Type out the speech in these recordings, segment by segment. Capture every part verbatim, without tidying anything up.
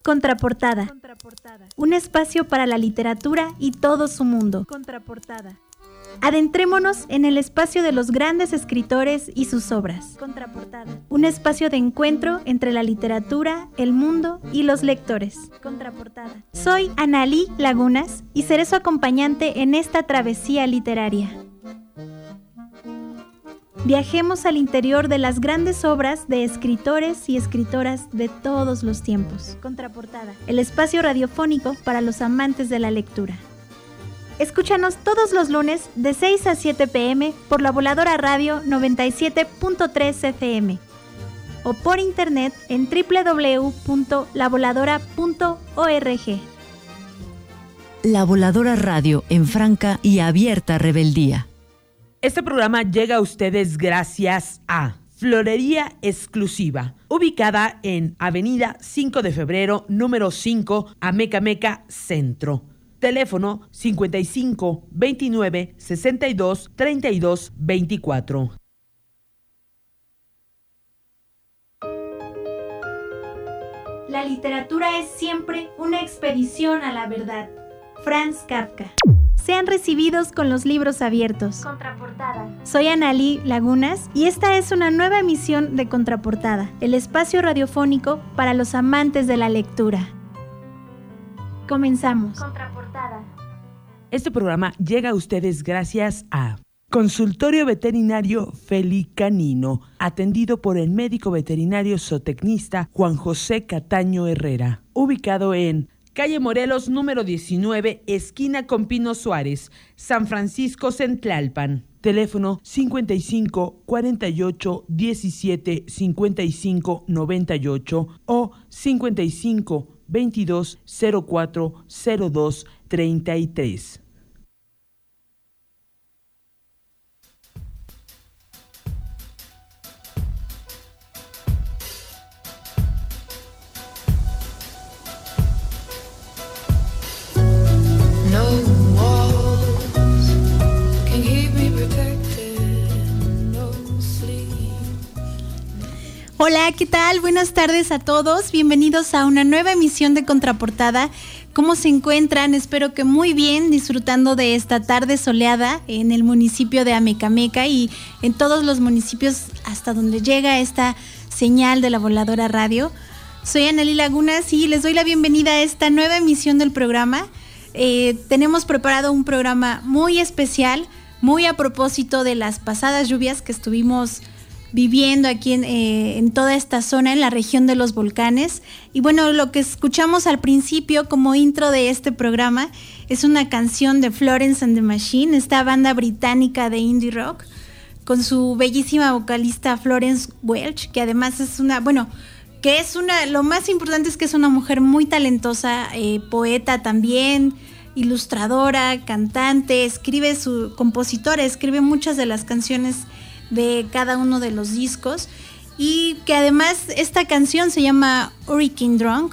Contraportada. Contraportada. Un espacio para la literatura y todo su mundo. Contraportada. Adentrémonos en el espacio de los grandes escritores y sus obras. Contraportada. Un espacio de encuentro entre la literatura, el mundo y los lectores. Contraportada. Soy Analí Lagunas y seré su acompañante en esta travesía literaria. Viajemos al interior de las grandes obras de escritores y escritoras de todos los tiempos. Contraportada. El espacio radiofónico para los amantes de la lectura. Escúchanos todos los lunes de seis a siete pm por La Voladora Radio noventa y siete punto tres F M o por internet en doble u doble u doble u punto la voladora punto org. La Voladora Radio en franca y abierta rebeldía. Este programa llega a ustedes gracias a Florería Exclusiva, ubicada en Avenida cinco de febrero, número cinco, Amecameca Centro. Teléfono cincuenta y cinco, veintinueve, sesenta y dos, treinta y dos, veinticuatro. La literatura es siempre una expedición a la verdad. Franz Kafka. Sean recibidos con los libros abiertos. Contraportada. Soy Analí Lagunas y esta es una nueva emisión de Contraportada, el espacio radiofónico para los amantes de la lectura. Comenzamos. Contraportada. Este programa llega a ustedes gracias a Consultorio Veterinario Felicanino, atendido por el médico veterinario zootecnista Juan José Cataño Herrera, ubicado en Calle Morelos, número diecinueve, esquina con Pino Suárez, San Francisco, Centlalpan. Teléfono cincuenta y cinco, cuarenta y ocho, diecisiete, cincuenta y cinco, noventa y ocho o cincuenta y cinco, veintidós, cero cuatro, cero dos, treinta y tres. Hola, ¿qué tal? Buenas tardes a todos. Bienvenidos a una nueva emisión de Contraportada. ¿Cómo se encuentran? Espero que muy bien, disfrutando de esta tarde soleada en el municipio de Amecameca y en todos los municipios hasta donde llega esta señal de La Voladora Radio. Soy Analí Lagunas y les doy la bienvenida a esta nueva emisión del programa. Eh, tenemos preparado un programa muy especial, muy a propósito de las pasadas lluvias que estuvimos viviendo aquí en, eh, en toda esta zona, en la región de los volcanes. Y bueno, lo que escuchamos al principio como intro de este programa es una canción de Florence and the Machine, esta banda británica de indie rock, con su bellísima vocalista Florence Welch, que además es una, bueno, que es una, lo más importante es que es una mujer muy talentosa, eh, poeta también, ilustradora, cantante, escribe su, compositora, escribe muchas de las canciones de cada uno de los discos, y que además esta canción se llama Hurricane Drunk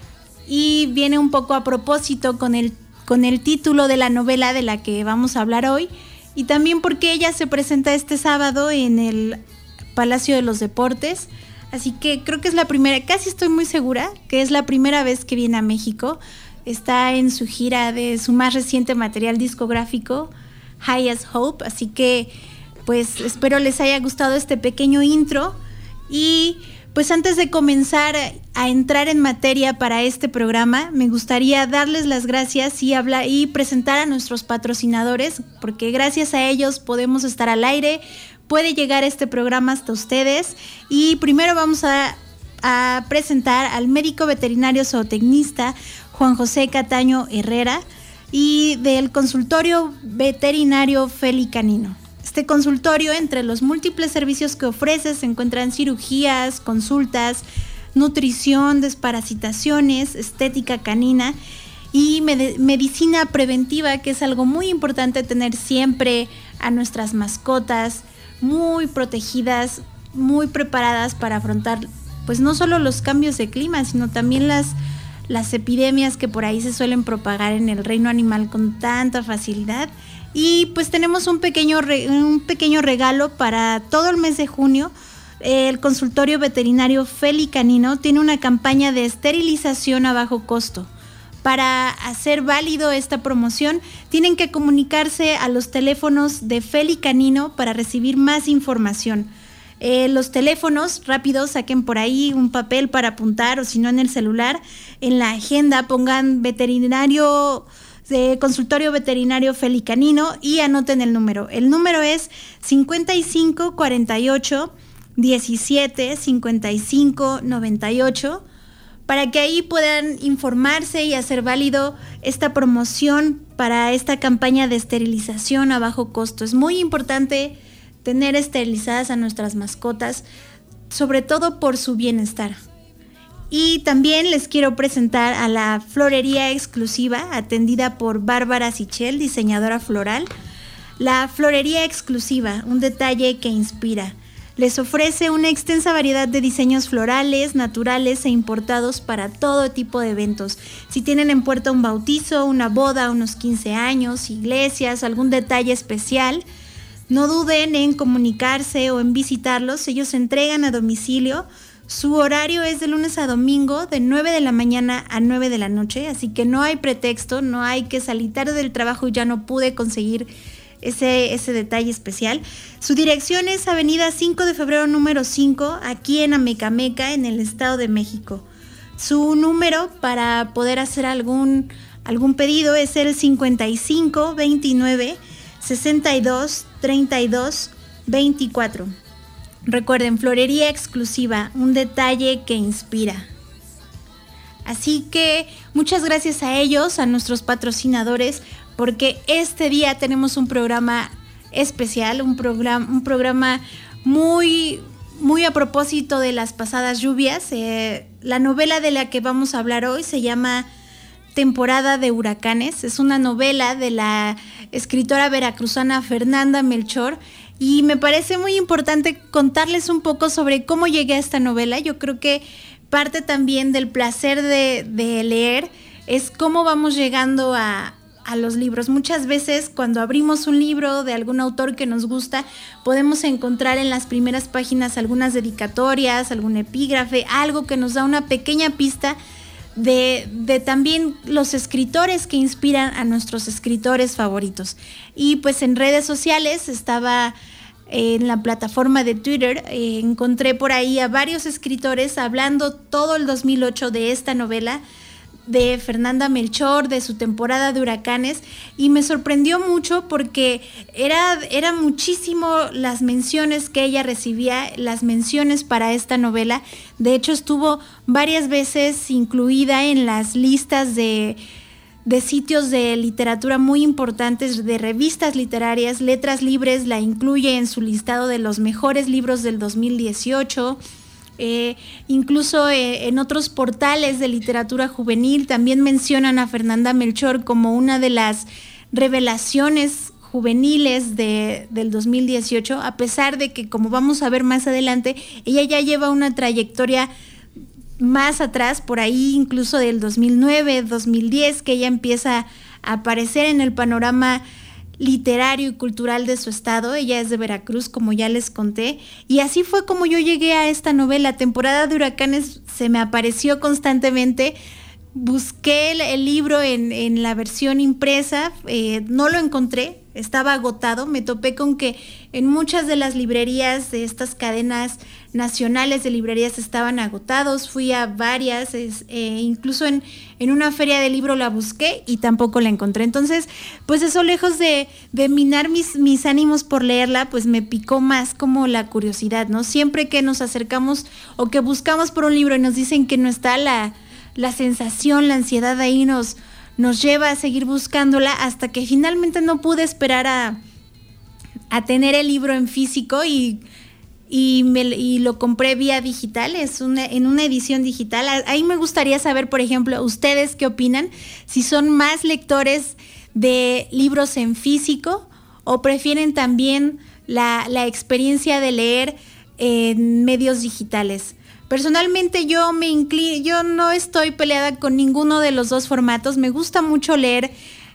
y viene un poco a propósito con el, con el título de la novela de la que vamos a hablar hoy, y también porque ella se presenta este sábado en el Palacio de los Deportes, así que creo que es la primera, casi estoy muy segura que es la primera vez que viene a México. Está en su gira de su más reciente material discográfico, High as Hope, así que pues espero les haya gustado este pequeño intro. Y pues antes de comenzar a entrar en materia para este programa, me gustaría darles las gracias y hablar y presentar a nuestros patrocinadores, porque gracias a ellos podemos estar al aire, puede llegar este programa hasta ustedes. Y primero vamos a, a presentar al médico veterinario zootecnista Juan José Cataño Herrera y del consultorio veterinario Felicanino. Este consultorio, entre los múltiples servicios que ofrece, se encuentran cirugías, consultas, nutrición, desparasitaciones, estética canina y med- medicina preventiva, que es algo muy importante tener siempre a nuestras mascotas muy protegidas, muy preparadas para afrontar pues no solo los cambios de clima, sino también las, las epidemias que por ahí se suelen propagar en el reino animal con tanta facilidad. Y pues tenemos un pequeño, re, un pequeño regalo para todo el mes de junio. el consultorio veterinario Felicanino tiene una campaña de esterilización a bajo costo. Para hacer válido esta promoción, tienen que comunicarse a los teléfonos de Felicanino para recibir más información. Eh, los teléfonos, rápido, saquen por ahí un papel para apuntar, o si no en el celular, en la agenda pongan veterinario, eh, consultorio veterinario Felicanino y anoten el número. El número es cincuenta y cinco cuarenta y ocho diecisiete cincuenta y cinco noventa y ocho, para que ahí puedan informarse y hacer válido esta promoción para esta campaña de esterilización a bajo costo. Es muy importante tener esterilizadas a nuestras mascotas, sobre todo por su bienestar. Y también les quiero presentar a la florería exclusiva, atendida por Bárbara Sichel, diseñadora floral. La florería exclusiva, un detalle que inspira. Les ofrece una extensa variedad de diseños florales, naturales e importados para todo tipo de eventos. Si tienen en puerta un bautizo, una boda, unos quince años, iglesias, algún detalle especial, no duden en comunicarse o en visitarlos. Ellos se entregan a domicilio. Su horario es de lunes a domingo, de nueve de la mañana a nueve de la noche, así que no hay pretexto, no hay que salir tarde del trabajo y ya no pude conseguir Ese, ese detalle especial. Su dirección es Avenida cinco de febrero número cinco, aquí en Amecameca, en el Estado de México. Su número para poder hacer algún, algún pedido es el cincuenta y cinco veintinueve sesenta y dos treinta y dos veinticuatro. Recuerden, florería exclusiva, un detalle que inspira. Así que muchas gracias a ellos, a nuestros patrocinadores, porque este día tenemos un programa especial, un programa, un programa muy, muy a propósito de las pasadas lluvias. Eh, la novela de la que vamos a hablar hoy se llama Temporada de Huracanes. Es una novela de la escritora veracruzana Fernanda Melchor y me parece muy importante contarles un poco sobre cómo llegué a esta novela. Yo creo que parte también del placer de, de leer es cómo vamos llegando a a los libros. Muchas veces cuando abrimos un libro de algún autor que nos gusta, podemos encontrar en las primeras páginas algunas dedicatorias, algún epígrafe, algo que nos da una pequeña pista de, de también los escritores que inspiran a nuestros escritores favoritos. Y pues en redes sociales estaba en la plataforma de Twitter, eh, encontré por ahí a varios escritores hablando todo el dos mil ocho de esta novela de Fernanda Melchor, de su temporada de huracanes, y me sorprendió mucho porque era, era muchísimo las menciones que ella recibía, las menciones para esta novela. De hecho, estuvo varias veces incluida en las listas de, de sitios de literatura muy importantes, de revistas literarias. Letras Libres la incluye en su listado de los mejores libros del dos mil dieciocho. Eh, incluso eh, en otros portales de literatura juvenil también mencionan a Fernanda Melchor como una de las revelaciones juveniles de, del dos mil dieciocho, a pesar de que, como vamos a ver más adelante, ella ya lleva una trayectoria más atrás, por ahí incluso del dos mil nueve, dos mil diez, que ella empieza a aparecer en el panorama literario y cultural de su estado. Ella es de Veracruz, como ya les conté, y así fue como yo llegué a esta novela. Temporada de Huracanes se me apareció constantemente. Busqué el, el libro en, en la versión impresa, eh, no lo encontré, estaba agotado. Me topé con que en muchas de las librerías de estas cadenas nacionales de librerías estaban agotados. Fui a varias, es, eh, incluso en, en una feria de libro la busqué y tampoco la encontré. Entonces, pues eso, lejos de, de minar mis, mis ánimos por leerla, pues me picó más como la curiosidad, ¿no? Siempre que nos acercamos o que buscamos por un libro y nos dicen que no está, la, la sensación, la ansiedad ahí nos, nos lleva a seguir buscándola, hasta que finalmente no pude esperar a, a tener el libro en físico y Y, me, y lo compré vía digital, es una, en una edición digital. Ahí me gustaría saber, por ejemplo, ustedes qué opinan, si son más lectores de libros en físico o prefieren también la, la experiencia de leer en medios digitales. Personalmente yo me inclino, yo no estoy peleada con ninguno de los dos formatos. Me gusta mucho leer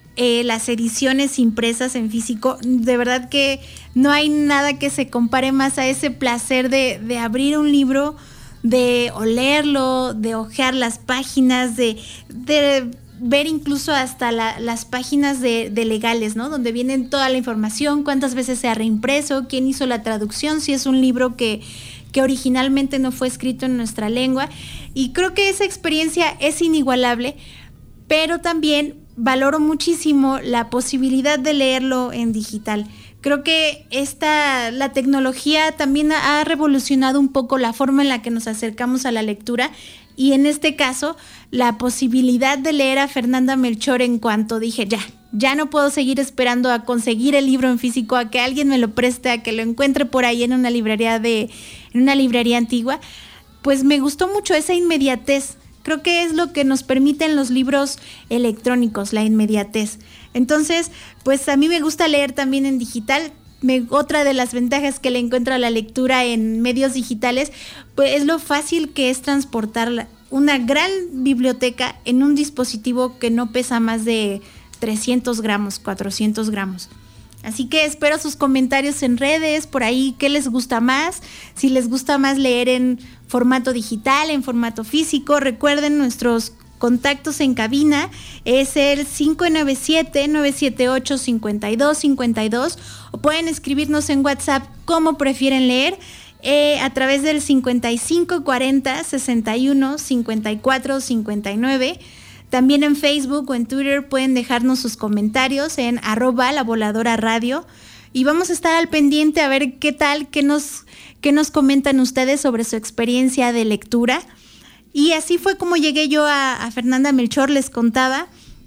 eh, las ediciones impresas en físico, de verdad que no hay nada que se compare más a ese placer de, de abrir un libro, de olerlo, de hojear las páginas, de, de ver incluso hasta la, las páginas de, de legales, ¿no? Donde vienen toda la información, cuántas veces se ha reimpreso, quién hizo la traducción, si es un libro que, que originalmente no fue escrito en nuestra lengua. Y creo que esa experiencia es inigualable, pero también valoro muchísimo la posibilidad de leerlo en digital. Creo que esta, la tecnología también ha revolucionado un poco la forma en la que nos acercamos a la lectura, y en este caso la posibilidad de leer a Fernanda Melchor en cuanto dije ya, ya no puedo seguir esperando a conseguir el libro en físico, a que alguien me lo preste, a que lo encuentre por ahí en una librería de, en una librería antigua, pues me gustó mucho esa inmediatez. Creo que es lo que nos permiten los libros electrónicos, la inmediatez. Entonces, pues a mí me gusta leer también en digital. Me, otra de las ventajas que le encuentro a la lectura en medios digitales, pues es lo fácil que es transportar una gran biblioteca en un dispositivo que no pesa más de trescientos gramos, cuatrocientos gramos. Así que espero sus comentarios en redes, por ahí, qué les gusta más, si les gusta más leer en formato digital, en formato físico. Recuerden nuestros contactos en cabina, es el cinco nueve siete, nueve siete ocho, cinco dos cinco dos, o pueden escribirnos en WhatsApp como prefieren leer, eh, a través del cincuenta y cinco cuarenta, sesenta y uno, cincuenta y cuatro, cincuenta y nueve. También en Facebook o en Twitter pueden dejarnos sus comentarios en arroba la voladora radio, y vamos a estar al pendiente a ver qué tal, qué nos, qué nos comentan ustedes sobre su experiencia de lectura. Y así fue como llegué yo a, a Fernanda Melchor, les contaba.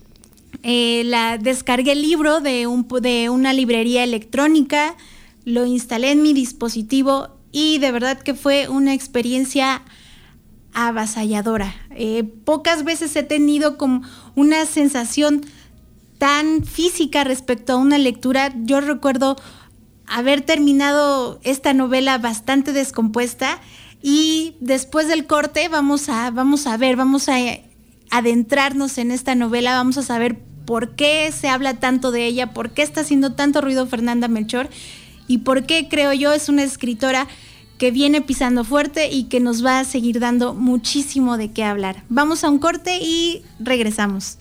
Eh, la, descargué el libro de, un, de una librería electrónica, lo instalé en mi dispositivo y de verdad que fue una experiencia avasalladora. Eh, pocas veces he tenido como una sensación tan física respecto a una lectura. Yo recuerdo haber terminado esta novela bastante descompuesta, y después del corte vamos a, vamos a ver, vamos a adentrarnos en esta novela, vamos a saber por qué se habla tanto de ella, por qué está haciendo tanto ruido Fernanda Melchor, y por qué, creo yo, es una escritora que viene pisando fuerte y que nos va a seguir dando muchísimo de qué hablar. Vamos a un corte y regresamos.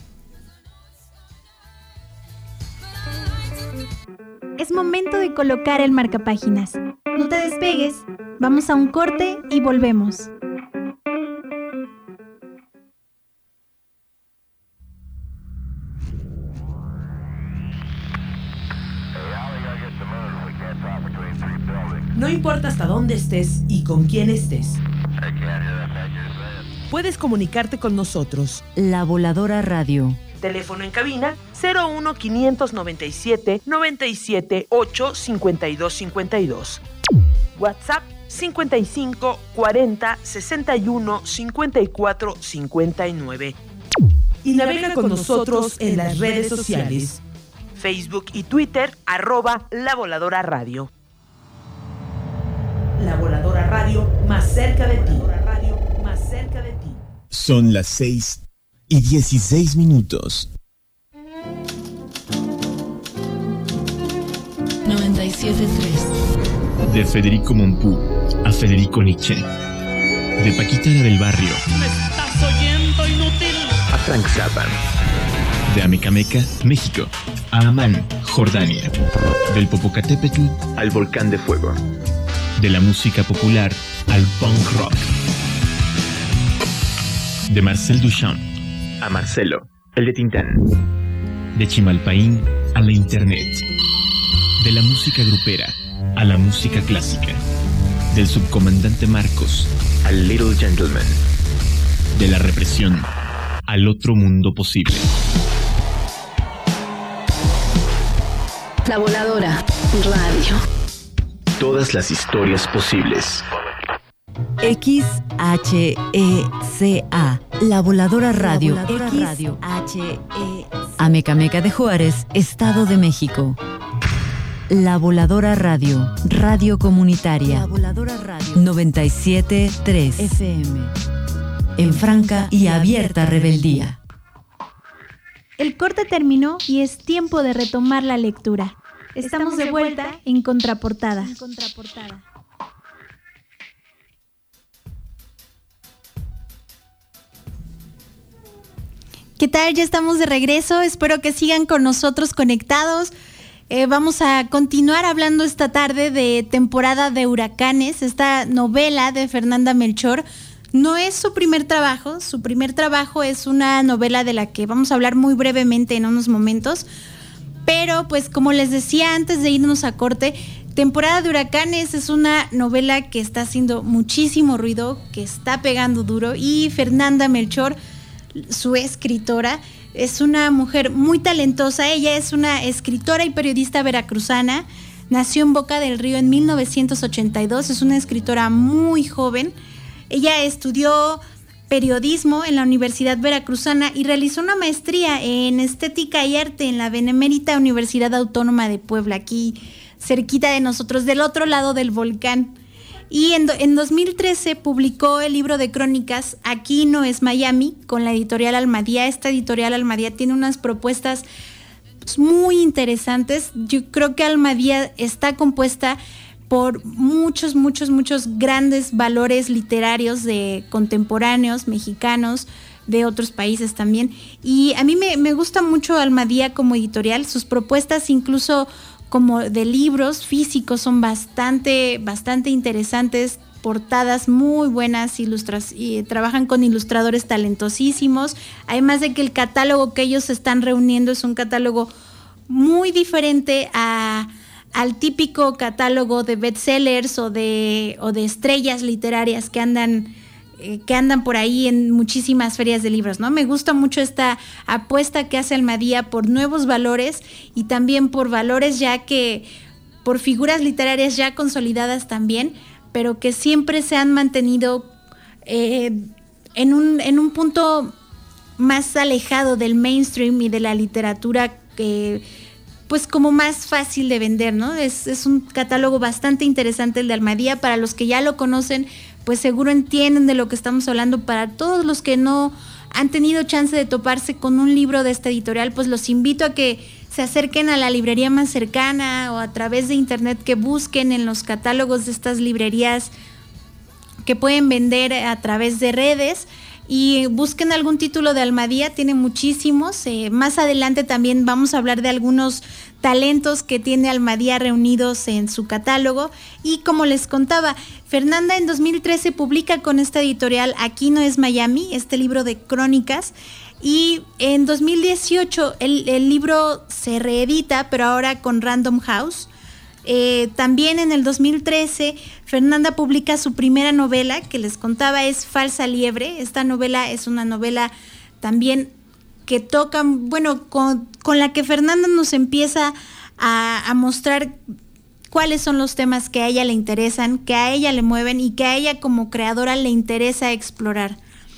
Es momento de colocar el marcapáginas. No te despegues, vamos a un corte y volvemos. No importa hasta dónde estés y con quién estés, puedes comunicarte con nosotros. La Voladora Radio. Teléfono en cabina cero uno quinientos noventa y siete, noventa y siete, ocho, cincuenta y dos cincuenta y dos. WhatsApp cincuenta y cinco cuarenta, sesenta y uno, cincuenta y cuatro, cincuenta y nueve. Y navega con nosotros en las redes sociales, Facebook y Twitter, arroba La Voladora Radio. La Voladora Radio, más cerca de ti. Radio, más cerca de ti. Son las seis y dieciséis minutos. noventa y siete tres. De Federico Mompou a Federico Nietzsche. De Paquita la del Barrio. ¿Me estás oyendo, inútil? A Frank Zappa. De Amecameca, México, a Amán, Jordania. Del Popocatépetl al Volcán de Fuego. De la música popular al punk rock. De Marcel Duchamp a Marcelo, el de Tintán. De Chimalpaín a la internet. De la música grupera a la música clásica. Del subcomandante Marcos al Little Gentleman. De la represión al otro mundo posible. La Voladora Radio. Todas las historias posibles. X H E C A. La Voladora Radio. La Voladora Radio. H E C A. Amecameca de Juárez, Estado de México. La Voladora Radio. Radio comunitaria. La Voladora Radio. noventa y siete punto tres F M. En franca y abierta rebeldía. El corte terminó y es tiempo de retomar la lectura. Estamos de vuelta en Contraportada. En Contraportada. ¿Qué tal? Ya estamos de regreso. Espero que sigan con nosotros conectados. Eh, vamos a continuar hablando esta tarde de Temporada de Huracanes, esta novela de Fernanda Melchor. No es su primer trabajo, su primer trabajo es una novela de la que vamos a hablar muy brevemente en unos momentos, pero pues como les decía antes de irnos a corte, Temporada de Huracanes es una novela que está haciendo muchísimo ruido, que está pegando duro, y Fernanda Melchor, su escritora, es una mujer muy talentosa. Ella es una escritora y periodista veracruzana, nació en Boca del Río en mil novecientos ochenta y dos, es una escritora muy joven. Ella estudió periodismo en la Universidad Veracruzana y realizó una maestría en estética y arte en la Benemérita Universidad Autónoma de Puebla, aquí cerquita de nosotros, del otro lado del volcán. Y en, en dos mil trece publicó el libro de crónicas Aquí no es Miami, con la editorial Almadía. Esta editorial Almadía tiene unas propuestas pues, muy interesantes. Yo creo que Almadía está compuesta por muchos, muchos, muchos grandes valores literarios de contemporáneos, mexicanos, de otros países también. Y a mí me, me gusta mucho Almadía como editorial. Sus propuestas, incluso como de libros físicos, son bastante, bastante interesantes, portadas muy buenas, ilustras, y trabajan con ilustradores talentosísimos. Además de que el catálogo que ellos están reuniendo es un catálogo muy diferente a... al típico catálogo de bestsellers o de, o de estrellas literarias que andan, eh, que andan por ahí en muchísimas ferias de libros, ¿no? Me gusta mucho esta apuesta que hace Almadía por nuevos valores y también por valores ya que, por figuras literarias ya consolidadas también, pero que siempre se han mantenido eh, en un, en un punto más alejado del mainstream y de la literatura que pues como más fácil de vender, ¿no? Es, es un catálogo bastante interesante el de Almadía. Para los que ya lo conocen, pues seguro entienden de lo que estamos hablando. Para todos los que no han tenido chance de toparse con un libro de esta editorial, pues los invito a que se acerquen a la librería más cercana o a través de internet, que busquen en los catálogos de estas librerías que pueden vender a través de redes. Y busquen algún título de Almadía, tiene muchísimos. Eh, más adelante también vamos a hablar de algunos talentos que tiene Almadía reunidos en su catálogo. Y como les contaba, Fernanda en dos mil trece publica con esta editorial Aquí no es Miami, este libro de crónicas. Y en dos mil dieciocho el, el libro se reedita, pero ahora con Random House. Eh, también en el dos mil trece Fernanda publica su primera novela, que les contaba, es Falsa Liebre. Esta novela es una novela también que toca, bueno, con, con la que Fernanda nos empieza a, a mostrar cuáles son los temas que a ella le interesan, que a ella le mueven y que a ella como creadora le interesa explorar.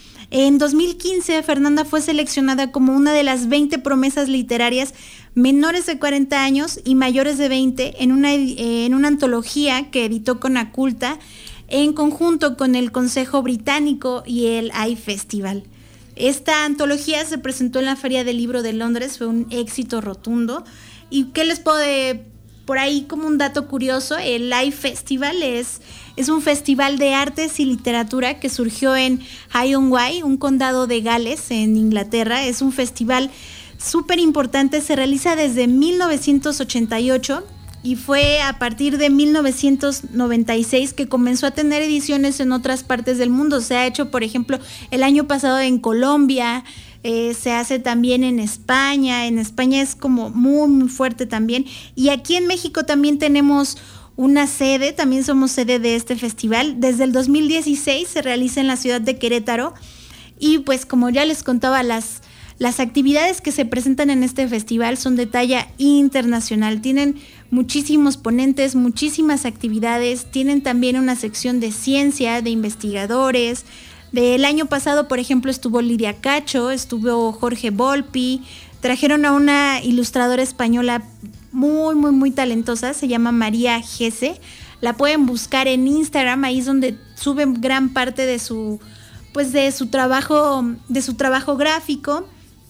En dos mil quince Fernanda fue seleccionada como una de las veinte promesas literarias menores de cuarenta años y mayores de veinte en una, en una antología que editó con Aculta en conjunto con el Consejo Británico y el iFestival. Esta antología se presentó en la Feria del Libro de Londres, fue un éxito rotundo. ¿Y qué les puedo de, por ahí como un dato curioso? El iFestival es, es un festival de artes y literatura que surgió en Hay-on-Wye, un condado de Gales en Inglaterra. Es un festival súper importante, se realiza desde mil novecientos ochenta y ocho y fue a partir de mil novecientos noventa y seis que comenzó a tener ediciones en otras partes del mundo. Se ha hecho, por ejemplo, el año pasado en Colombia, eh, se hace también en España. En España es como muy, muy fuerte también. Y aquí en México también tenemos una sede, también somos sede de este festival. Desde el dos mil dieciséis se realiza en la ciudad de Querétaro y pues como ya les contaba, las Las actividades que se presentan en este festival son de talla internacional. Tienen muchísimos ponentes, muchísimas actividades. Tienen también una sección de ciencia, de investigadores. Del año pasado, por ejemplo, estuvo Lidia Cacho, estuvo Jorge Volpi. Trajeron a una ilustradora española muy, muy, muy talentosa. Se llama María Gese. La pueden buscar en Instagram. Ahí es donde suben gran parte de su, pues de su trabajo, de su trabajo gráfico.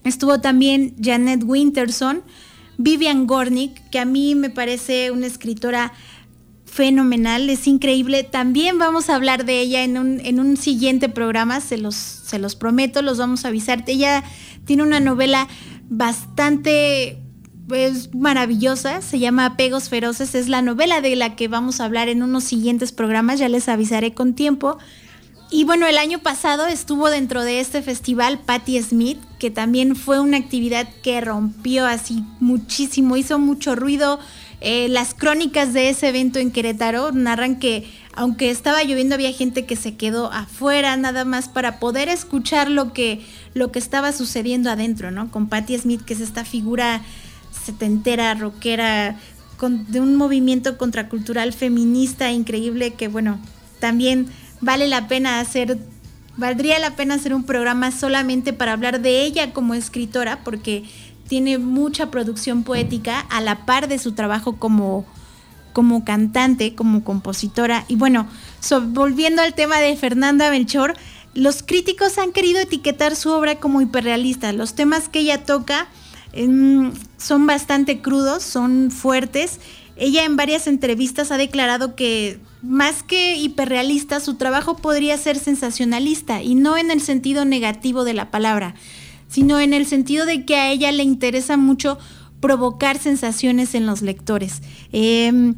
Estuvo también Janet Winterson, Vivian Gornick, que a mí me parece una escritora fenomenal, es increíble. También vamos a hablar de ella en un, en un siguiente programa, se los, se los prometo, los vamos a avisar. Ella tiene una novela bastante pues, maravillosa, se llama Apegos Feroces, es la novela de la que vamos a hablar en unos siguientes programas, ya les avisaré con tiempo. Y bueno, el año pasado estuvo dentro de este festival Patti Smith, que también fue una actividad que rompió así muchísimo, hizo mucho ruido. Eh, las crónicas de ese evento en Querétaro narran que aunque estaba lloviendo había gente que se quedó afuera nada más para poder escuchar lo que, lo que estaba sucediendo adentro, ¿no? Con Patti Smith, que es esta figura setentera, rockera, con, de un movimiento contracultural feminista increíble que, bueno, también vale la pena hacer, valdría la pena hacer un programa solamente para hablar de ella como escritora, porque tiene mucha producción poética a la par de su trabajo como, como cantante, como compositora. Y bueno, so, volviendo al tema de Fernanda Melchor, los críticos han querido etiquetar su obra como hiperrealista. Los temas que ella toca eh, son bastante crudos, son fuertes. Ella en varias entrevistas ha declarado que más que hiperrealista, su trabajo podría ser sensacionalista, y no en el sentido negativo de la palabra, sino en el sentido de que a ella le interesa mucho provocar sensaciones en los lectores. Eh,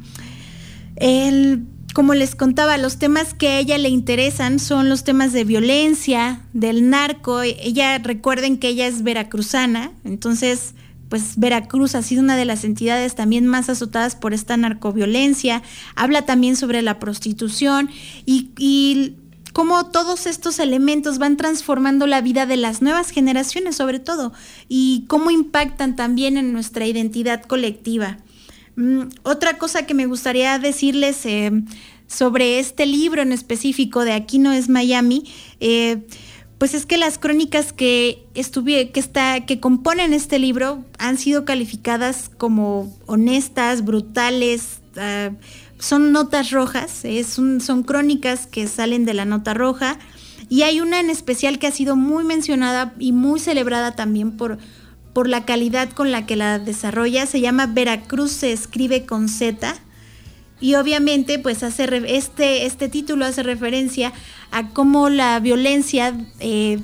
el, como les contaba, los temas que a ella le interesan son los temas de violencia, del narco. Ella, recuerden que ella es veracruzana, entonces pues Veracruz ha sido una de las entidades también más azotadas por esta narcoviolencia. Habla también sobre la prostitución y, y cómo todos estos elementos van transformando la vida de las nuevas generaciones, sobre todo, y cómo impactan también en nuestra identidad colectiva. Mm, otra cosa que me gustaría decirles eh, sobre este libro en específico de Aquí no es Miami, eh, pues es que las crónicas que estuve, que está, que componen este libro han sido calificadas como honestas, brutales, uh, son notas rojas, es un, son crónicas que salen de la nota roja, y hay una en especial que ha sido muy mencionada y muy celebrada también por, por la calidad con la que la desarrolla. Se llama Veracruz se escribe con Z, y obviamente pues hace re, este, este título hace referencia a cómo la violencia eh,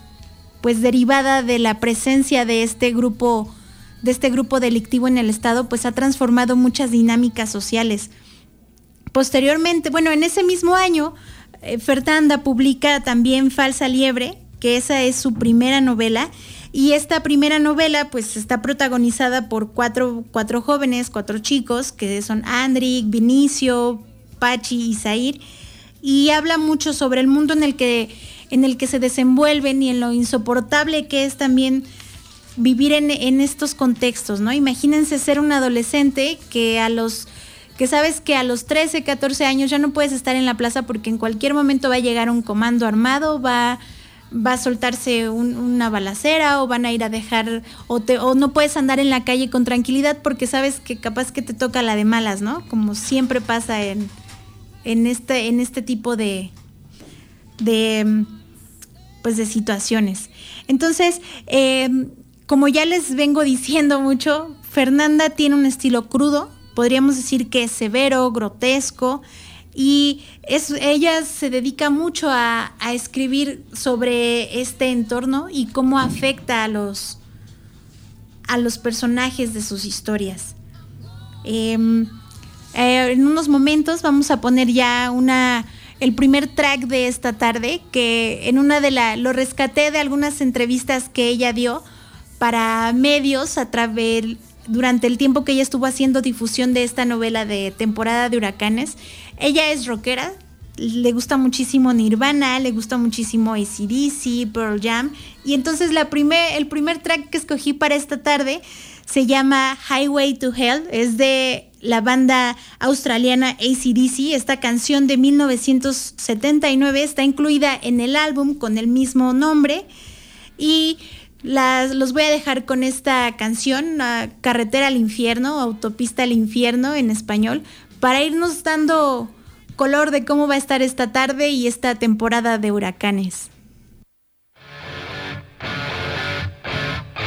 pues derivada de la presencia de este grupo de este grupo delictivo en el estado pues ha transformado muchas dinámicas sociales. Posteriormente, bueno, en ese mismo año, eh, Fernanda publica también Falsa Liebre, que esa es su primera novela, y esta primera novela pues está protagonizada por cuatro, cuatro jóvenes, cuatro chicos, que son Andric, Vinicio, Pachi y Zair, y habla mucho sobre el mundo en el que, en el que se desenvuelven y en lo insoportable que es también vivir en, en estos contextos, ¿no? Imagínense ser un adolescente que a los... que sabes que a los trece, catorce años ya no puedes estar en la plaza porque en cualquier momento va a llegar un comando armado, va, va a soltarse un, una balacera o van a ir a dejar, o, te, o no puedes andar en la calle con tranquilidad porque sabes que capaz que te toca la de malas, ¿no? Como siempre pasa en, en, este, en este tipo de, de, pues de situaciones. Entonces, eh, como ya les vengo diciendo mucho, Fernanda tiene un estilo crudo, podríamos decir que es severo, grotesco, y es, ella se dedica mucho a, a escribir sobre este entorno y cómo afecta a los, a los personajes de sus historias. Eh, eh, en unos momentos vamos a poner ya una, el primer track de esta tarde, que en una de las, lo rescaté de algunas entrevistas que ella dio para medios a través durante el tiempo que ella estuvo haciendo difusión de esta novela de Temporada de Huracanes. Ella es rockera, le gusta muchísimo Nirvana, le gusta muchísimo A C D C, Pearl Jam, y entonces la primer, el primer track que escogí para esta tarde se llama Highway to Hell, es de la banda australiana A C D C. Esta canción de mil novecientos setenta y nueve está incluida en el álbum con el mismo nombre, y Las, los voy a dejar con esta canción, uh, Carretera al Infierno, Autopista al Infierno en español, para irnos dando color de cómo va a estar esta tarde y esta temporada de huracanes.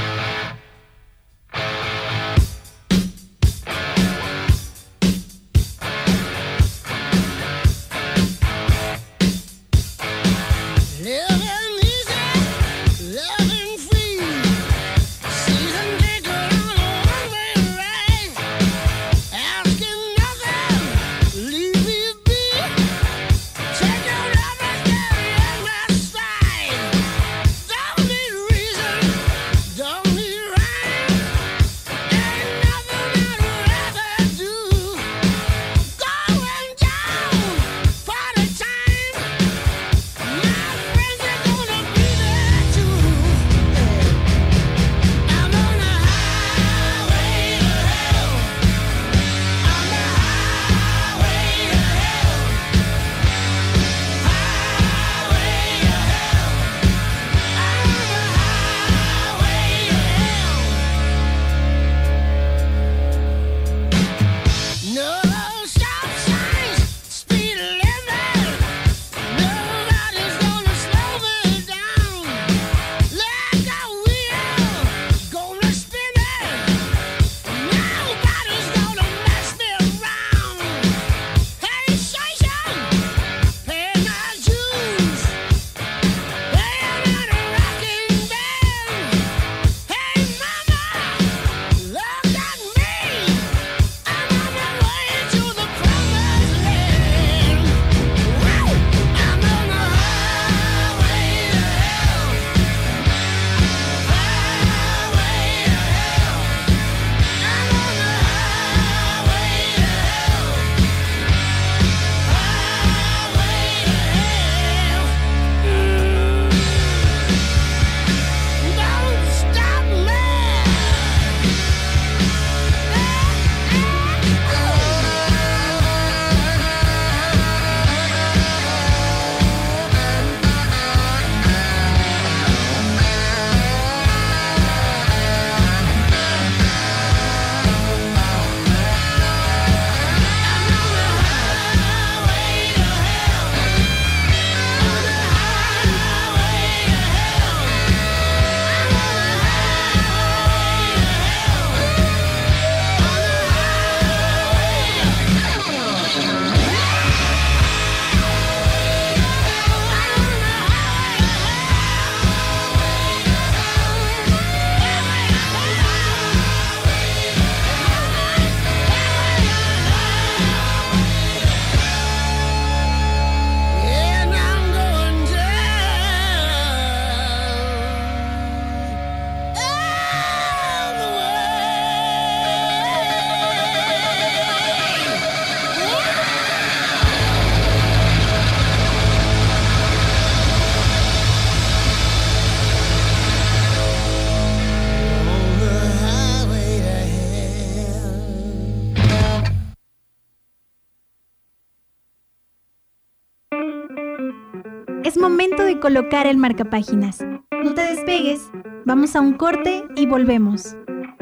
Es momento de colocar el marcapáginas. No te despegues, vamos a un corte y volvemos.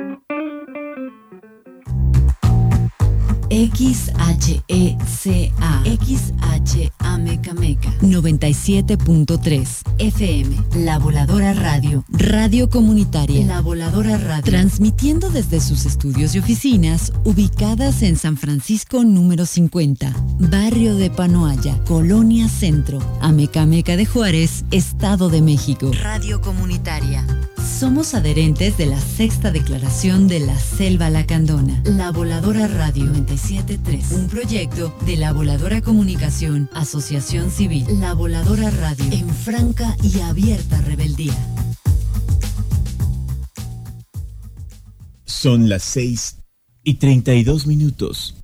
X H E C A X H A Mecameca noventa y siete punto tres F M. La Voladora Radio, radio comunitaria. La Voladora Radio, transmitiendo desde sus estudios y oficinas ubicadas en San Francisco número cincuenta, barrio de Panoaya, Colonia Centro, Amecameca de Juárez, Estado de México. Radio comunitaria. Somos adherentes de la sexta declaración de la Selva Lacandona. La Voladora Radio noventa y siete punto tres, un proyecto de La Voladora Comunicación, Asociación Civil. La Voladora Radio, en franca y abierta rebeldía. Son las seis y treinta y dos minutos.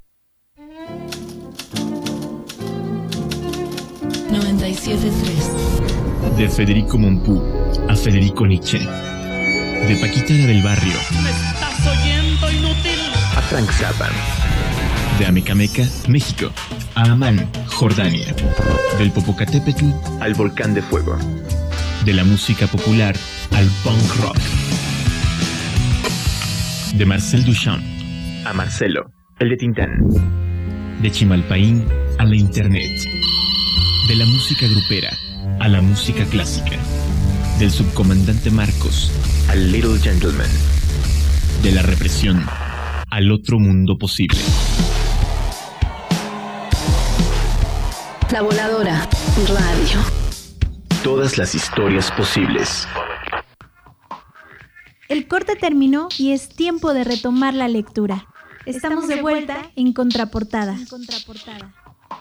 noventa y siete punto tres. De Federico Mompou a Federico Nietzsche. De Paquita la del Barrio. ¿Me estás oyendo, inútil? A Frank Zappa. De Amecameca, México, a Amán, Jordania. Del Popocatépetl al Volcán de Fuego. De la música popular al punk rock. De Marcel Duchamp a Marcelo, el de Tintán. De Chimalpaín a la Internet. De la música grupera a la música clásica. Del subcomandante Marcos al Little Gentleman. De la represión al otro mundo posible. La Voladora Radio. Todas las historias posibles. El corte terminó y es tiempo de retomar la lectura. Estamos, Estamos de vuelta, vuelta en Contraportada. En Contraportada.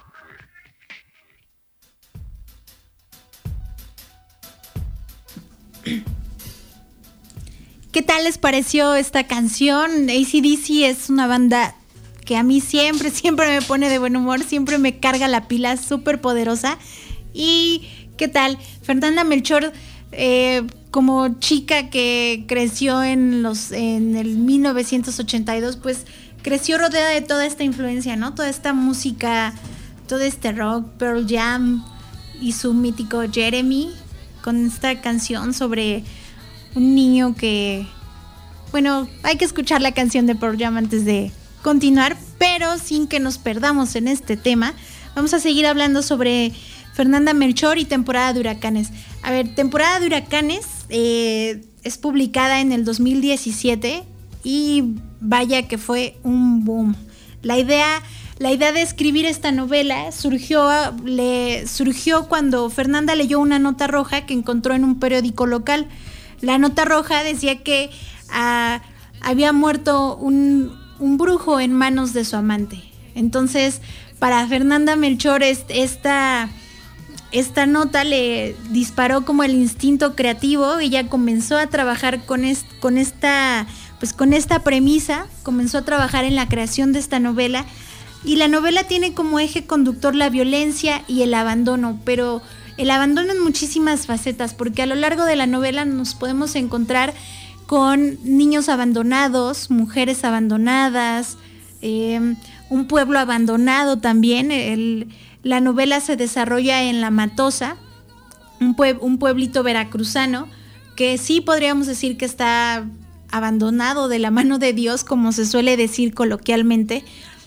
¿Qué tal les pareció esta canción? A C D C es una banda que a mí siempre, siempre me pone de buen humor, siempre me carga la pila, súper poderosa. ¿Y qué tal? Fernanda Melchor, eh, como chica que creció en los en el mil novecientos ochenta y dos, pues creció rodeada de toda esta influencia, ¿no? Toda esta música, todo este rock, Pearl Jam y su mítico Jeremy, con esta canción sobre un niño que... Bueno, hay que escuchar la canción de Pearl Jam antes de continuar, pero sin que nos perdamos en este tema. Vamos a seguir hablando sobre Fernanda Melchor y Temporada de Huracanes. A ver, Temporada de Huracanes eh, es publicada en el dos mil diecisiete y vaya que fue un boom. La idea, la idea de escribir esta novela surgió, le, surgió cuando Fernanda leyó una nota roja que encontró en un periódico local. La nota roja decía que ah, había muerto un, un brujo en manos de su amante. Entonces, para Fernanda Melchor, esta, esta nota le disparó como el instinto creativo. Ella comenzó a trabajar con, est, con, esta, pues con esta premisa, comenzó a trabajar en la creación de esta novela. Y la novela tiene como eje conductor la violencia y el abandono, pero el abandono en muchísimas facetas, porque a lo largo de la novela nos podemos encontrar con niños abandonados, mujeres abandonadas, eh, un pueblo abandonado también. El, la novela se desarrolla en La Matosa, un, pue- un pueblito veracruzano que sí podríamos decir que está abandonado de la mano de Dios, como se suele decir coloquialmente,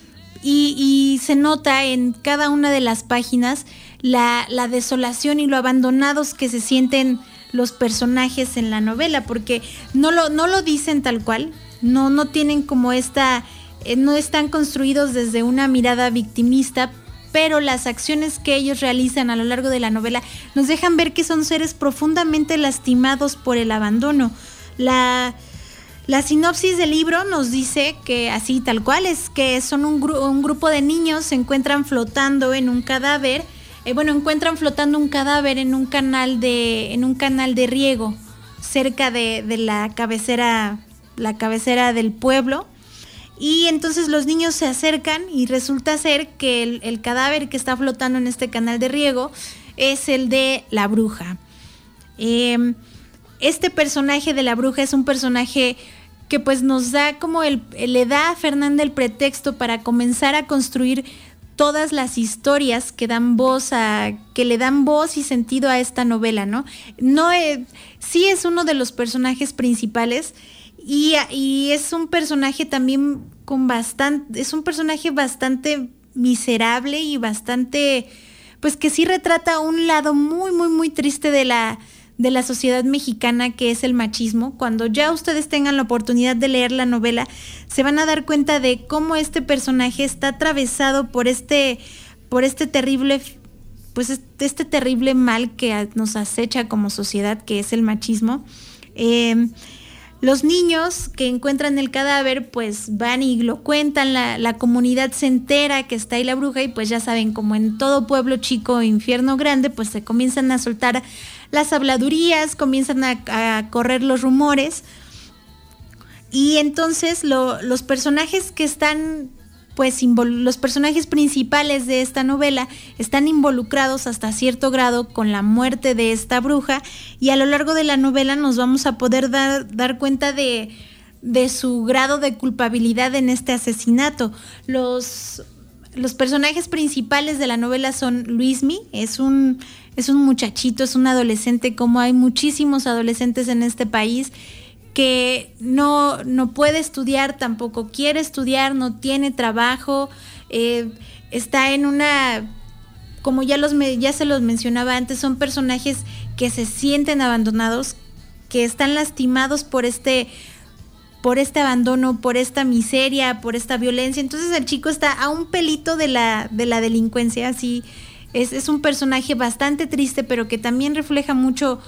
y, y se nota en cada una de las páginas La, la desolación y lo abandonados que se sienten los personajes en la novela, porque no lo, no lo dicen tal cual, no, no tienen como esta, eh, no están construidos desde una mirada victimista, pero las acciones que ellos realizan a lo largo de la novela nos dejan ver que son seres profundamente lastimados por el abandono. La, la sinopsis del libro nos dice que así tal cual es que son un, gru- un grupo de niños se encuentran flotando en un cadáver. Eh, bueno, encuentran flotando un cadáver en un canal de, en un canal de riego cerca de, de la cabecera, la cabecera del pueblo. Y entonces los niños se acercan y resulta ser que el, el cadáver que está flotando en este canal de riego es el de la bruja. Eh, este personaje de la bruja es un personaje que pues nos da como el, le da a Fernanda el pretexto para comenzar a construir todas las historias que dan voz a, que le dan voz y sentido a esta novela, ¿no? No eh, sí es uno de los personajes principales y, y es un personaje también con bastante, es un personaje bastante miserable y bastante, pues que sí retrata un lado muy, muy, muy triste de la de la sociedad mexicana, que es el machismo. Cuando ya ustedes tengan la oportunidad de leer la novela, se van a dar cuenta de cómo este personaje está atravesado por este, por este terrible, pues este, este terrible mal que nos acecha como sociedad, que es el machismo. Eh, los niños que encuentran el cadáver, pues van y lo cuentan, la, la comunidad se entera que está ahí la bruja, y pues ya saben, como en todo pueblo chico, infierno grande, pues se comienzan a soltar las habladurías, comienzan a, a correr los rumores, y entonces lo, los personajes que están, pues invol- los personajes principales de esta novela están involucrados hasta cierto grado con la muerte de esta bruja, y a lo largo de la novela nos vamos a poder dar, dar cuenta de, de su grado de culpabilidad en este asesinato. Los, los personajes principales de la novela son Luismi, es un Es un muchachito, es un adolescente, como hay muchísimos adolescentes en este país, que no, no puede estudiar, tampoco quiere estudiar, no tiene trabajo, eh, está en una, como ya, los, ya se los mencionaba antes, son personajes que se sienten abandonados, que están lastimados por este, por este abandono, por esta miseria, por esta violencia. Entonces el chico está a un pelito de la, de la delincuencia, así. Es, es un personaje bastante triste, pero que también refleja mucho,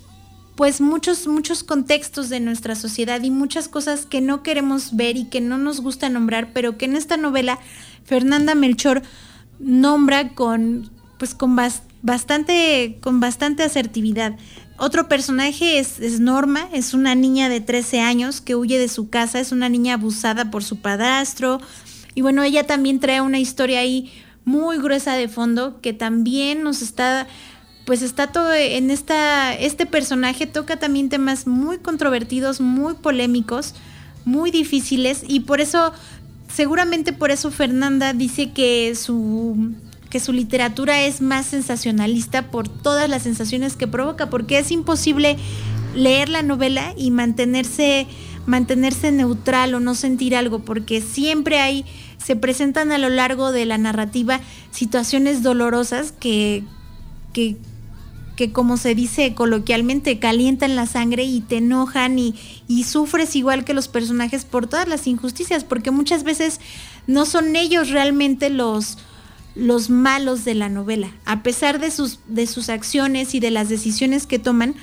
pues muchos, muchos contextos de nuestra sociedad y muchas cosas que no queremos ver y que no nos gusta nombrar, pero que en esta novela Fernanda Melchor nombra con, pues con bas, bastante, con bastante asertividad. Otro personaje es, es Norma, es una niña de trece años que huye de su casa, es una niña abusada por su padrastro, y bueno, ella también trae una historia ahí muy gruesa de fondo, que también nos está, pues está todo en esta, este personaje toca también temas muy controvertidos, muy polémicos, muy difíciles, y por eso, seguramente por eso Fernanda dice que su, que su literatura es más sensacionalista por todas las sensaciones que provoca, porque es imposible leer la novela y mantenerse, mantenerse neutral o no sentir algo, porque siempre hay se presentan a lo largo de la narrativa situaciones dolorosas que, que, que como se dice coloquialmente, calientan la sangre y te enojan y, y sufres igual que los personajes por todas las injusticias, porque muchas veces no son ellos realmente los, los malos de la novela. A pesar de sus, de sus acciones y de las decisiones que toman,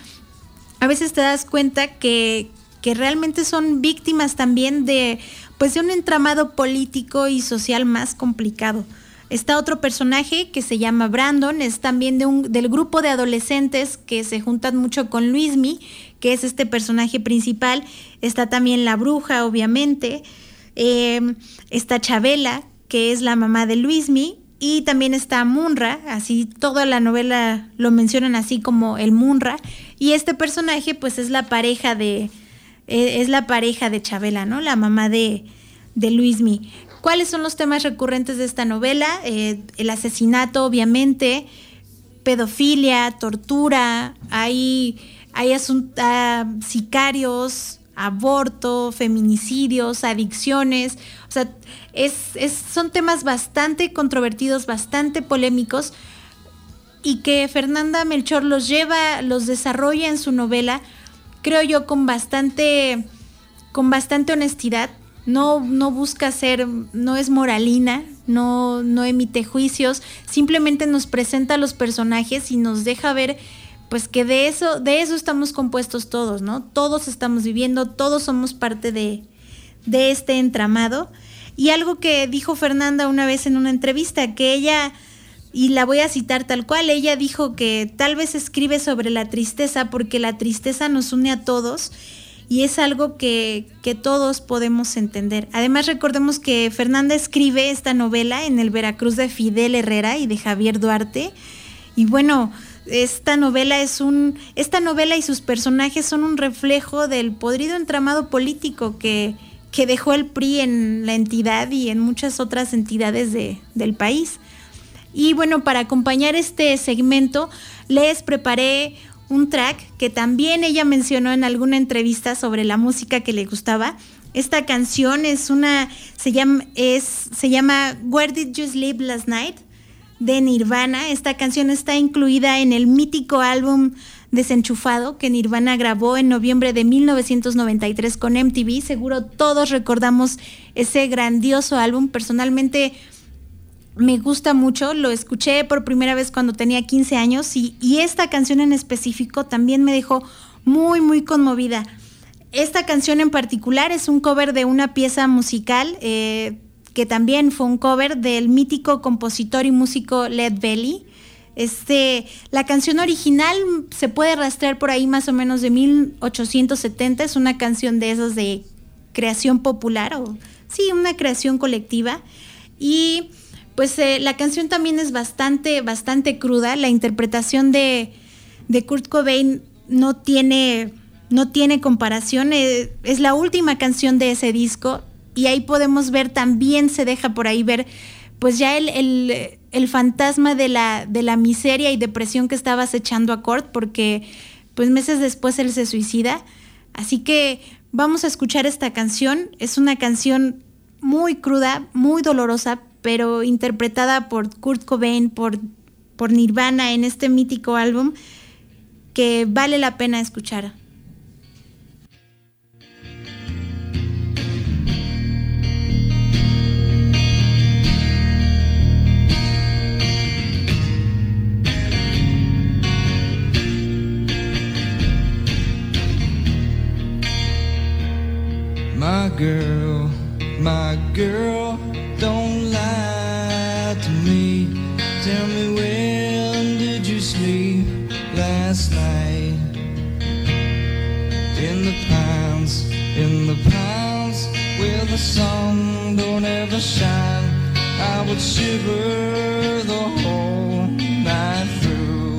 a veces te das cuenta que, que realmente son víctimas también de, pues de un entramado político y social más complicado. Está otro personaje que se llama Brandon, es también de un, del grupo de adolescentes que se juntan mucho con Luismi, que es este personaje principal. Está también la bruja, obviamente. Eh, está Chabela, que es la mamá de Luismi, y también está Munra, así toda la novela lo mencionan así como el Munra, y este personaje pues es la pareja de es la pareja de Chabela, ¿no? La mamá de, de Luismi. ¿Cuáles son los temas recurrentes de esta novela? Eh, el asesinato, obviamente, pedofilia, tortura, hay, hay asunt- uh, sicarios, aborto, feminicidios, adicciones. O sea, es, es, son temas bastante controvertidos, bastante polémicos, y que Fernanda Melchor los lleva, los desarrolla en su novela, creo yo, con bastante, con bastante honestidad. No, no busca ser, no es moralina, no, no emite juicios, simplemente nos presenta a los personajes y nos deja ver, pues que de eso, de eso estamos compuestos todos, ¿no? Todos estamos viviendo, todos somos parte de, de este entramado. Y algo que dijo Fernanda una vez en una entrevista, que ella, y la voy a citar tal cual, ella dijo que tal vez escribe sobre la tristeza porque la tristeza nos une a todos y es algo que, que todos podemos entender. Además, recordemos que Fernanda escribe esta novela en el Veracruz de Fidel Herrera y de Javier Duarte, y bueno, esta novela es un, esta novela y sus personajes son un reflejo del podrido entramado político que, que dejó el P R I en la entidad y en muchas otras entidades de, del país. Y bueno, para acompañar este segmento les preparé un track que también ella mencionó en alguna entrevista sobre la música que le gustaba. Esta canción es una, se llama, es, se llama Where Did You Sleep Last Night de Nirvana. Esta canción está incluida en el mítico álbum Desenchufado que Nirvana grabó en noviembre de mil novecientos noventa y tres con M T V. Seguro todos recordamos ese grandioso álbum. Personalmente me gusta mucho, lo escuché por primera vez cuando tenía quince años y, y esta canción en específico también me dejó muy muy conmovida. Esta canción en particular es un cover de una pieza musical eh, que también fue un cover del mítico compositor y músico Lead Belly. Este, la canción original se puede rastrear por ahí más o menos de mil ochocientos setenta, es una canción de esas de creación popular, o sí, una creación colectiva. Y pues eh, la canción también es bastante, bastante cruda. La interpretación de, de Kurt Cobain no tiene, no tiene comparación, eh, es la última canción de ese disco y ahí podemos ver, también se deja por ahí ver pues ya el, el, el fantasma de la, de la miseria y depresión que estaba acechando a Kurt, porque pues meses después él se suicida. Así que vamos a escuchar esta canción. Es una canción muy cruda, muy dolorosa, pero interpretada por Kurt Cobain, por, por Nirvana en este mítico álbum, que vale la pena escuchar. My girl, my girl, don't lie to me. Tell me, when did you sleep last night? In the pines, in the pines, where the sun don't ever shine, I would shiver the whole night through.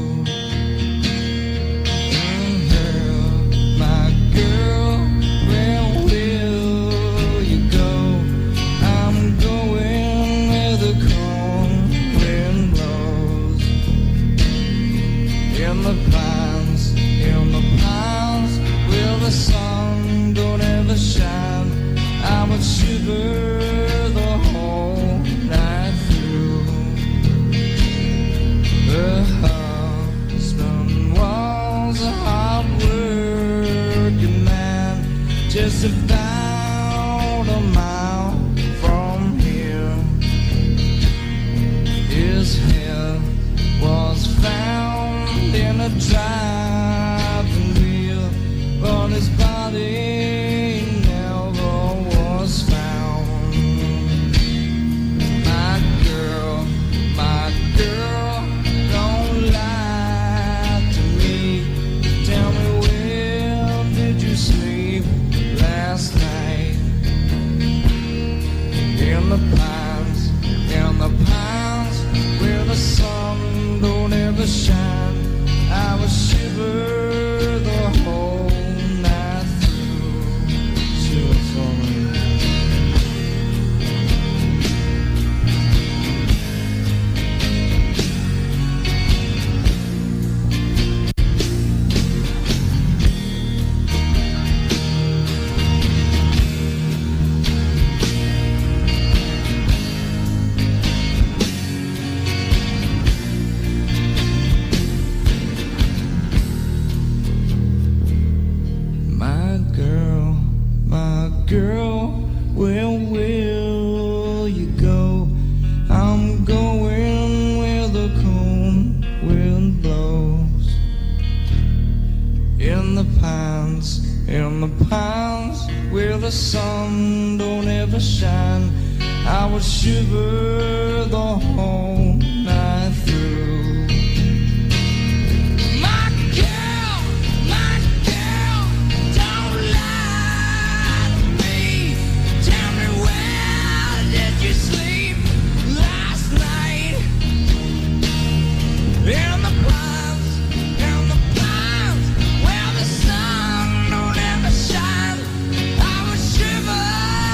In the pines, in the pines, where the sun don't ever shine, I would shiver the whole night through. Her husband was a hard-working man, just about a mile from here. His head was found in a driving wheel, but his body never was found. My girl, my girl, don't lie to me. Tell me, where did you sleep last night? In the pines, in the pines, where the sun don't ever shine, I would shiver the whole night through. Shiver for me. Girl, where will you go? I'm going where the cold wind blows. In the pines, in the pines, where the sun don't ever shine, I would shiver the whole night through. In the pines, in the pines, where the sun don't ever shine, I would shiver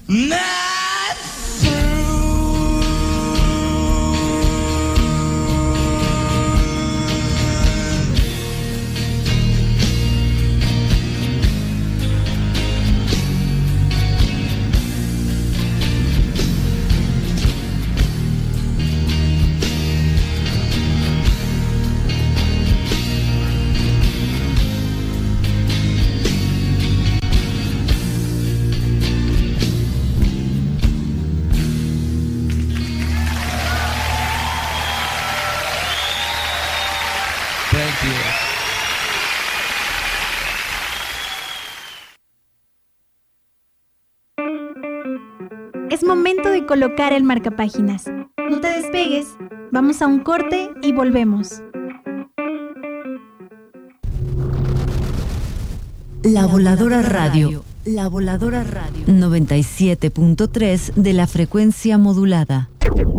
not through. Thank you. Es momento de colocar el marcapáginas. No te despegues, vamos a un corte y volvemos. La Voladora Radio. La Voladora Radio. noventa y siete punto tres de la frecuencia modulada.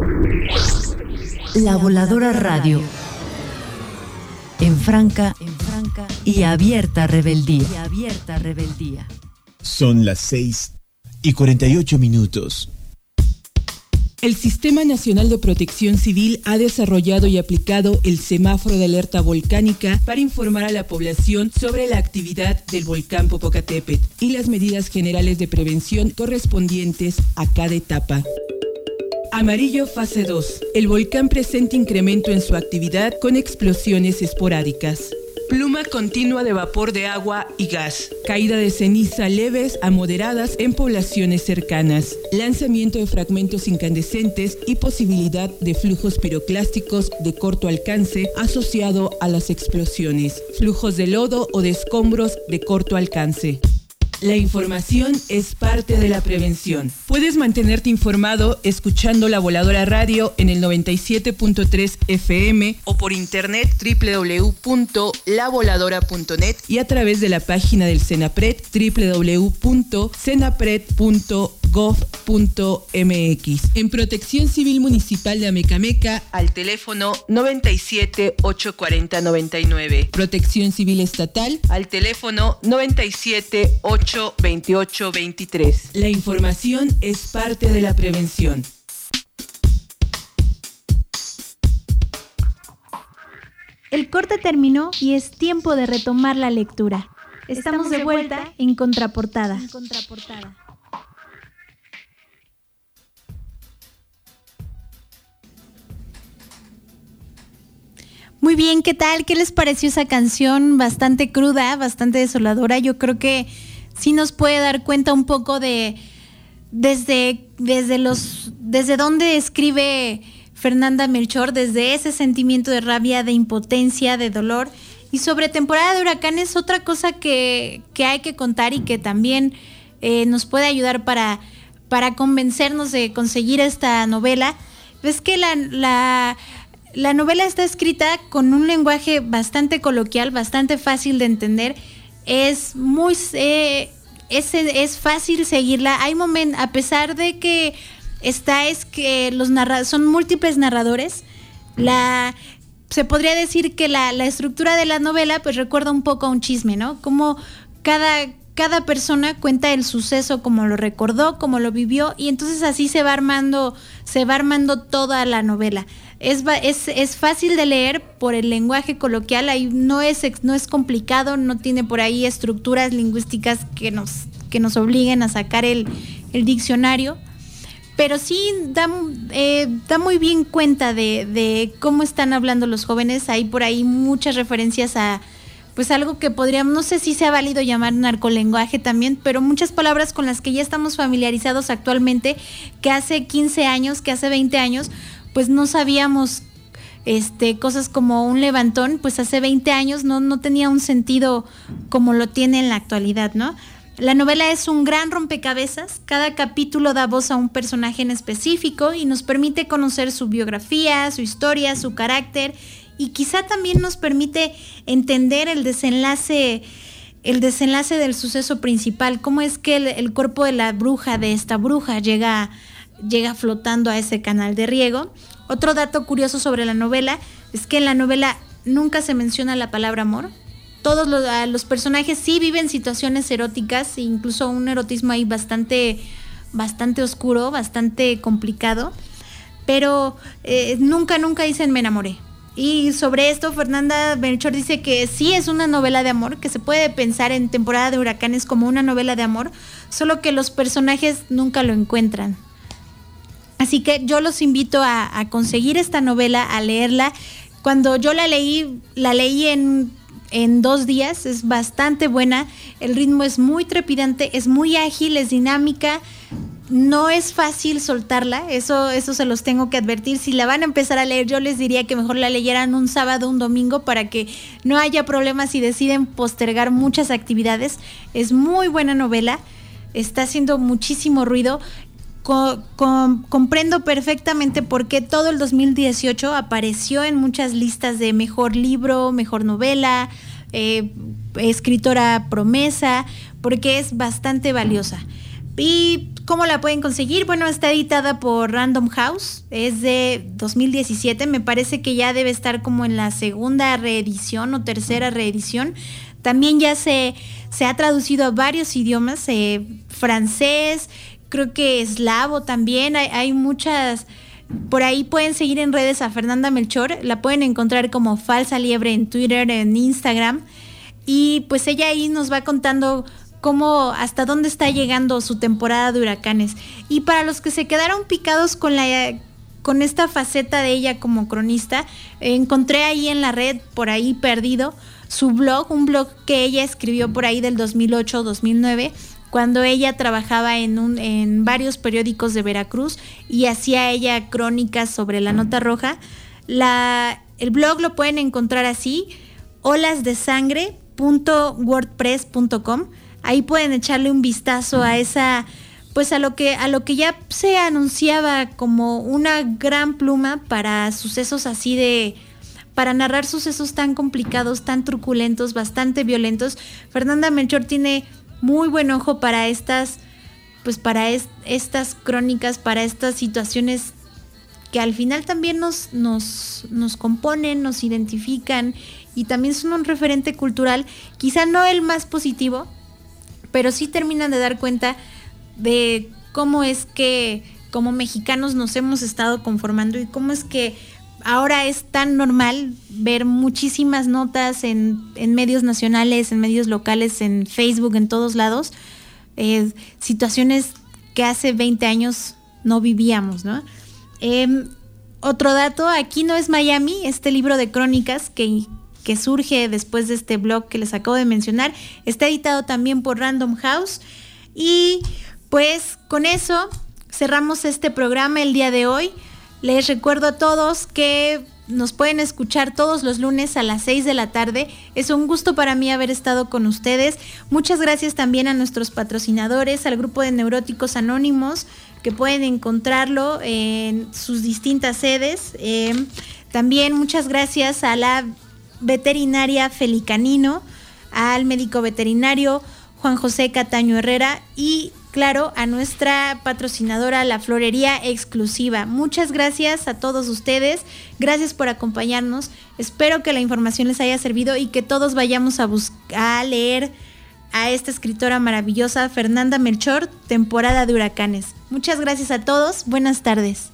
La Voladora Radio. En franca, en franca y abierta rebeldía. Y abierta rebeldía. Son las seis y cuarenta y ocho minutos. El Sistema Nacional de Protección Civil ha desarrollado y aplicado el semáforo de alerta volcánica para informar a la población sobre la actividad del volcán Popocatépetl y las medidas generales de prevención correspondientes a cada etapa. Amarillo fase dos. El volcán presenta incremento en su actividad con explosiones esporádicas. Pluma continua de vapor de agua y gas. Caída de ceniza leves a moderadas en poblaciones cercanas. Lanzamiento de fragmentos incandescentes y posibilidad de flujos piroclásticos de corto alcance asociado a las explosiones. Flujos de lodo o de escombros de corto alcance. La información es parte de la prevención. Puedes mantenerte informado escuchando La Voladora Radio en el noventa y siete punto tres F M o por internet doble u doble u doble u punto la voladora punto net y a través de la página del CENAPRED doble u doble u doble u punto cenapred punto gov punto m x. En Protección Civil Municipal de Amecameca al teléfono noventa y siete, ochocientos cuarenta, noventa y nueve. Protección Civil Estatal al teléfono noventa y siete, ochocientos veintiocho, veintitrés. La información es parte de la prevención. El corte terminó y es tiempo de retomar la lectura. Estamos de vuelta en Contraportada. En Contraportada. Muy bien, ¿qué tal? ¿Qué les pareció esa canción? Bastante cruda, bastante desoladora. Yo creo que sí nos puede dar cuenta un poco de desde, desde los desde dónde escribe Fernanda Melchor, desde ese sentimiento de rabia, de impotencia, de dolor. Y sobre temporada de huracanes, otra cosa que, que hay que contar y que también eh, nos puede ayudar para, para convencernos de conseguir esta novela, es que la, la, la novela está escrita con un lenguaje bastante coloquial, bastante fácil de entender. Es muy eh, es, es fácil seguirla. Hay momentos, a pesar de que está es que los narra- son múltiples narradores, la se podría decir que la, la estructura de la novela pues recuerda un poco a un chisme, ¿no? Como cada cada persona cuenta el suceso como lo recordó, como lo vivió, y entonces así se va armando se va armando toda la novela. Es, es, es fácil de leer por el lenguaje coloquial, ahí no es, no es complicado, no tiene por ahí estructuras lingüísticas que nos, que nos obliguen a sacar el, el diccionario, pero sí da, eh, da muy bien cuenta de, de cómo están hablando los jóvenes. Hay por ahí muchas referencias a pues algo que podríamos, no sé si sea válido llamar narcolenguaje también, pero muchas palabras con las que ya estamos familiarizados actualmente, que hace quince años, que hace veinte años, pues no sabíamos este, cosas como un levantón, pues hace veinte años no, no tenía un sentido como lo tiene en la actualidad, ¿no? La novela es un gran rompecabezas, cada capítulo da voz a un personaje en específico y nos permite conocer su biografía, su historia, su carácter, y quizá también nos permite entender el desenlace, el desenlace del suceso principal, cómo es que el, el cuerpo de la bruja, de esta bruja, llega llega flotando a ese canal de riego. Otro dato curioso sobre la novela es que en la novela nunca se menciona la palabra amor. Todos los, los personajes sí viven situaciones eróticas, incluso un erotismo ahí bastante bastante oscuro, bastante complicado, pero eh, nunca, nunca dicen me enamoré. Y sobre esto, Fernanda Melchor dice que sí es una novela de amor, que se puede pensar en Temporada de Huracanes como una novela de amor, solo que los personajes nunca lo encuentran. Así que yo los invito a, a conseguir esta novela, a leerla. Cuando yo la leí, la leí en, en dos días, es bastante buena, el ritmo es muy trepidante, es muy ágil, es dinámica. No es fácil soltarla, eso, eso se los tengo que advertir. Si la van a empezar a leer, yo les diría que mejor la leyeran un sábado, un domingo, para que no haya problemas si deciden postergar muchas actividades. Es muy buena novela, está haciendo muchísimo ruido. Co- com- comprendo perfectamente por qué todo el dos mil dieciocho apareció en muchas listas de mejor libro, mejor novela, eh, escritora promesa, porque es bastante valiosa. ¿Y cómo la pueden conseguir? Bueno, está editada por Random House, es de dos mil diecisiete, me parece que ya debe estar como en la segunda reedición o tercera reedición. También ya se, se ha traducido a varios idiomas, eh, francés, creo que eslavo también, hay, hay muchas. Por ahí pueden seguir en redes a Fernanda Melchor, la pueden encontrar como Falsa Liebre en Twitter, en Instagram, y pues ella ahí nos va contando cómo, hasta dónde está llegando su temporada de huracanes. Y para los que se quedaron picados con la con esta faceta de ella como cronista, eh, encontré ahí en la red, por ahí perdido, su blog, un blog que ella escribió por ahí del dos mil ocho, dos mil nueve, cuando ella trabajaba en, un, en varios periódicos de Veracruz y hacía ella crónicas sobre la Nota Roja. La, el blog lo pueden encontrar así, olas de sangre punto wordpress punto com. Ahí pueden echarle un vistazo a esa, pues a lo que a lo que ya se anunciaba como una gran pluma para sucesos así de, para narrar sucesos tan complicados, tan truculentos, bastante violentos. Fernanda Melchor tiene muy buen ojo para estas, pues para es, estas crónicas, para estas situaciones que al final también nos, nos, nos componen, nos identifican y también son un referente cultural, quizá no el más positivo, pero sí terminan de dar cuenta de cómo es que como mexicanos nos hemos estado conformando y cómo es que ahora es tan normal ver muchísimas notas en, en medios nacionales, en medios locales, en Facebook, en todos lados, eh, situaciones que hace veinte años no vivíamos, ¿no? Eh, otro dato, aquí no es Miami, este libro de crónicas que... que surge después de este blog que les acabo de mencionar, está editado también por Random House. Y pues con eso cerramos este programa el día de hoy. Les recuerdo a todos que nos pueden escuchar todos los lunes a las seis de la tarde. Es un gusto para mí haber estado con ustedes. Muchas gracias también a nuestros patrocinadores, al grupo de Neuróticos Anónimos, que pueden encontrarlo en sus distintas sedes. Eh, también muchas gracias a la veterinaria Felicanino, al médico veterinario Juan José Cataño Herrera y claro a nuestra patrocinadora La Florería Exclusiva. Muchas gracias a todos ustedes, gracias por acompañarnos, espero que la información les haya servido y que todos vayamos a buscar a leer a esta escritora maravillosa, Fernanda Melchor, Temporada de Huracanes. Muchas gracias a todos, buenas tardes.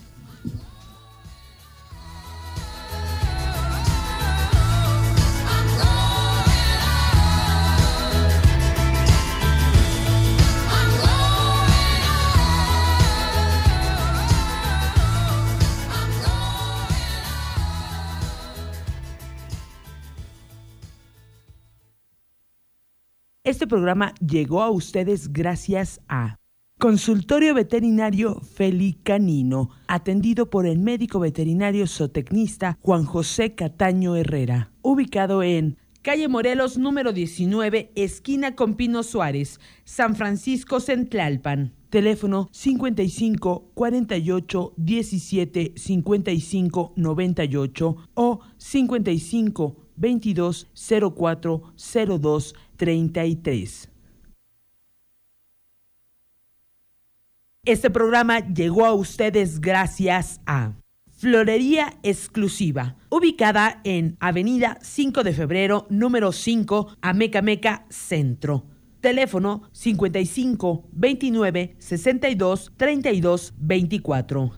Este programa llegó a ustedes gracias a Consultorio Veterinario Felicanino, atendido por el médico veterinario zootecnista Juan José Cataño Herrera, ubicado en calle Morelos número diecinueve, esquina con Pino Suárez, San Francisco Centlalpan. Teléfono cincuenta y cinco, cuarenta y ocho, diecisiete, cincuenta y cinco, noventa y ocho o cincuenta y cinco, veintidós, cero cuatro, cero dos, treinta y tres. Este programa llegó a ustedes gracias a Florería Exclusiva, ubicada en Avenida cinco de Febrero, número cinco, Amecameca Centro. Teléfono cincuenta y cinco, veintinueve, sesenta y dos, treinta y dos, veinticuatro.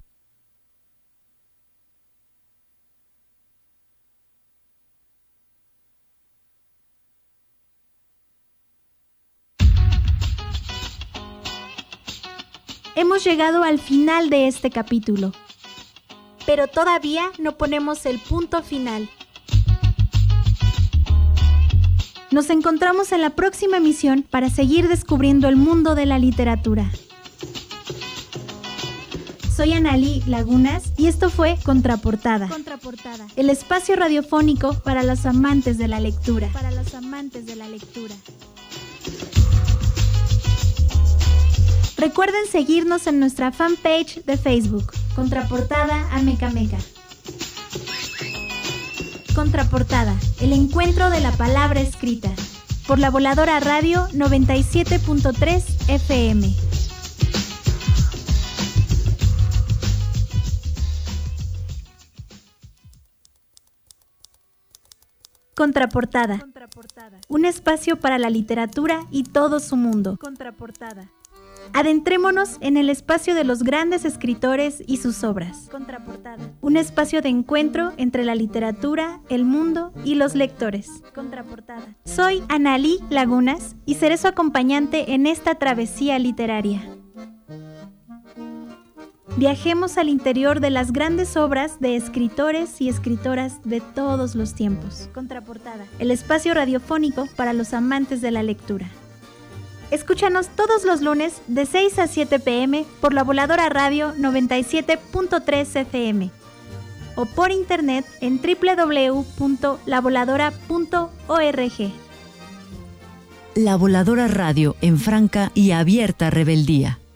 Hemos llegado al final de este capítulo, pero todavía no ponemos el punto final. Nos encontramos en la próxima emisión para seguir descubriendo el mundo de la literatura. Soy Analí Lagunas y esto fue Contraportada. Contraportada, el espacio radiofónico para los amantes de la lectura. Para los amantes de la lectura. Recuerden seguirnos en nuestra fanpage de Facebook, Contraportada Amecameca. Contraportada, el encuentro de la palabra escrita, por la Voladora Radio noventa y siete punto tres F M. Contraportada, Contraportada, un espacio para la literatura y todo su mundo. Contraportada. Adentrémonos en el espacio de los grandes escritores y sus obras. Contraportada. Un espacio de encuentro entre la literatura, el mundo y los lectores. Contraportada. Soy Analí Lagunas y seré su acompañante en esta travesía literaria. Viajemos al interior de las grandes obras de escritores y escritoras de todos los tiempos. Contraportada. El espacio radiofónico para los amantes de la lectura. Escúchanos todos los lunes de seis a siete pe eme por la Voladora Radio noventa y siete punto tres F M o por internet en doble u doble u doble u punto la voladora punto org. La Voladora Radio en franca y abierta rebeldía.